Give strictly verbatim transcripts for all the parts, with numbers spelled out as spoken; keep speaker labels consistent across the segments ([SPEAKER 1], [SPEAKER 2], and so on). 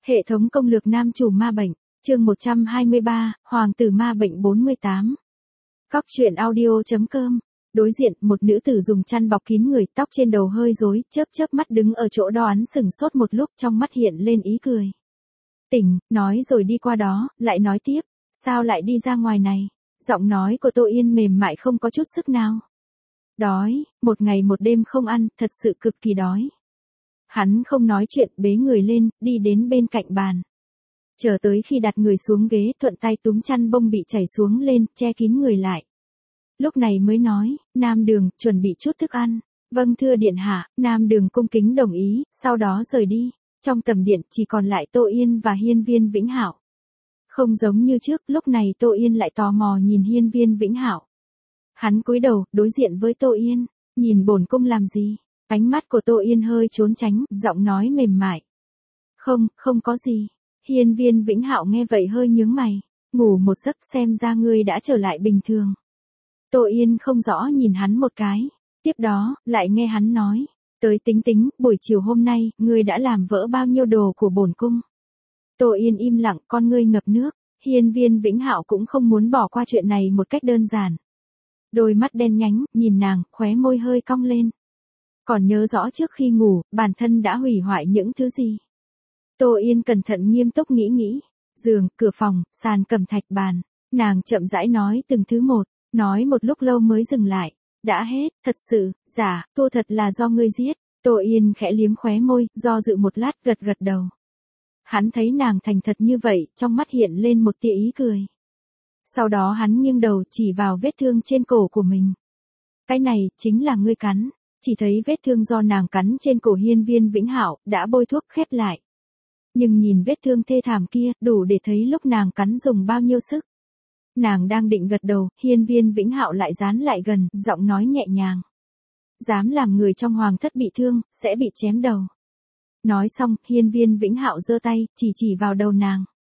[SPEAKER 1] Hệ thống công lược nam chủ ma bệnh, chương một trăm hai mươi ba, Hoàng tử ma bệnh bốn mươi tám. Cóc truyện audio.com. Đối diện, một nữ tử dùng chăn bọc kín người, tóc trên đầu hơi rối, chớp chớp mắt đứng ở chỗ đó án sừng sốt một lúc, trong mắt hiện lên ý cười. Tỉnh, nói rồi đi qua đó, lại nói tiếp, sao lại đi ra ngoài này? Giọng nói của Tô Yên mềm mại không có chút sức nào. Đói, một ngày một đêm không ăn, thật sự cực kỳ đói. Hắn không nói chuyện, bế người lên, đi đến bên cạnh bàn. Chờ tới khi đặt người xuống ghế, thuận tay túm chăn bông bị chảy xuống lên, che kín người lại. Lúc này mới nói, Nam Đường, chuẩn bị chút thức ăn. Vâng thưa điện hạ, Nam Đường cung kính đồng ý, sau đó rời đi. Trong tầm điện chỉ còn lại Tô Yên và Hiên Viên Vĩnh Hạo. Không giống như trước, lúc này Tô Yên lại tò mò nhìn Hiên Viên Vĩnh Hạo. Hắn cúi đầu, đối diện với Tô Yên, nhìn bổn cung làm gì? Ánh mắt của Tô Yên hơi trốn tránh, giọng nói mềm mại. Không, không có gì. Hiên Viên Vĩnh Hạo nghe vậy hơi nhướng mày, ngủ một giấc xem ra ngươi đã trở lại bình thường. Tô Yên không rõ nhìn hắn một cái, tiếp đó, lại nghe hắn nói, tới tính tính, buổi chiều hôm nay, ngươi đã làm vỡ bao nhiêu đồ của bổn cung. Tô Yên im lặng, con ngươi ngập nước, Hiên Viên Vĩnh Hạo cũng không muốn bỏ qua chuyện này một cách đơn giản. Đôi mắt đen nhánh, nhìn nàng, khóe môi hơi cong lên. Còn nhớ rõ trước khi ngủ, bản thân đã hủy hoại những thứ gì? Tô Yên cẩn thận nghiêm túc nghĩ nghĩ, giường, cửa phòng, sàn cẩm thạch bàn, nàng chậm rãi nói từng thứ một, nói một lúc lâu mới dừng lại, đã hết, thật sự, giả, Tô thật là do ngươi giết. Tô Yên khẽ liếm khóe môi, do dự một lát gật gật đầu. Hắn thấy nàng thành thật như vậy, trong mắt hiện lên một tia ý cười. Sau đó hắn nghiêng đầu chỉ vào vết thương trên cổ của mình. Cái này, chính là ngươi cắn. Chỉ thấy vết thương do nàng cắn trên cổ Hiên Viên Vĩnh Hạo đã bôi thuốc khép lại. Nhưng nhìn vết thương thê thảm kia, đủ để thấy lúc nàng cắn dùng bao nhiêu sức. Nàng đang định gật đầu, Hiên Viên Vĩnh Hạo lại dán lại gần, giọng nói nhẹ nhàng. Dám làm người trong hoàng thất bị thương, sẽ bị chém đầu. Nói xong, Hiên Viên Vĩnh Hạo giơ tay, chỉ chỉ vào đầu nàng.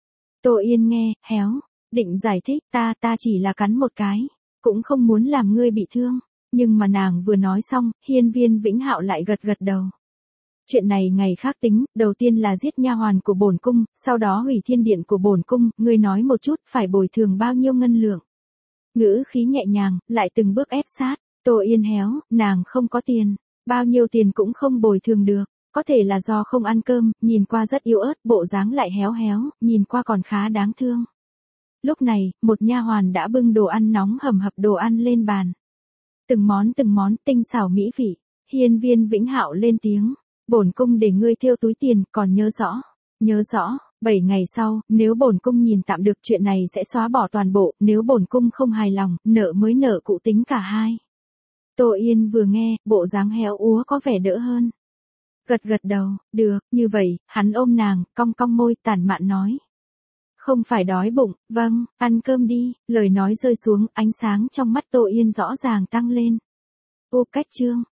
[SPEAKER 1] Tô Yên nghe, héo, định giải thích, ta, ta chỉ là cắn một cái, cũng không muốn làm ngươi bị thương. Nhưng mà nàng vừa nói xong, Hiên Viên Vĩnh Hạo lại gật gật đầu. Chuyện này ngày khác tính, đầu tiên là giết nha hoàn của bổn cung, sau đó hủy thiên điện của bổn cung, ngươi nói một chút, phải bồi thường bao nhiêu ngân lượng. Ngữ khí nhẹ nhàng, lại từng bước ép sát, Tô Yên héo, nàng không có tiền, bao nhiêu tiền cũng không bồi thường được, có thể là do không ăn cơm, nhìn qua rất yếu ớt, bộ dáng lại héo héo, nhìn qua còn khá đáng thương. Lúc này, một nha hoàn đã bưng đồ ăn nóng hầm hập đồ ăn lên bàn. Từng món từng món tinh xảo mỹ vị, Hiên Viên Vĩnh Hạo lên tiếng, bổn cung để ngươi thêu túi tiền, còn nhớ rõ, nhớ rõ, bảy ngày sau, nếu bổn cung nhìn tạm được chuyện này sẽ xóa bỏ toàn bộ, nếu bổn cung không hài lòng, nợ mới nợ cụ tính cả hai. Tô Yên vừa nghe, bộ dáng héo úa có vẻ đỡ hơn. Gật gật đầu, được, như vậy, hắn ôm nàng, cong cong môi, tản mạn nói. Không phải đói bụng, vâng, ăn cơm đi, lời nói rơi xuống, ánh sáng trong mắt Tô Yên rõ ràng tăng lên. Ô cách chương,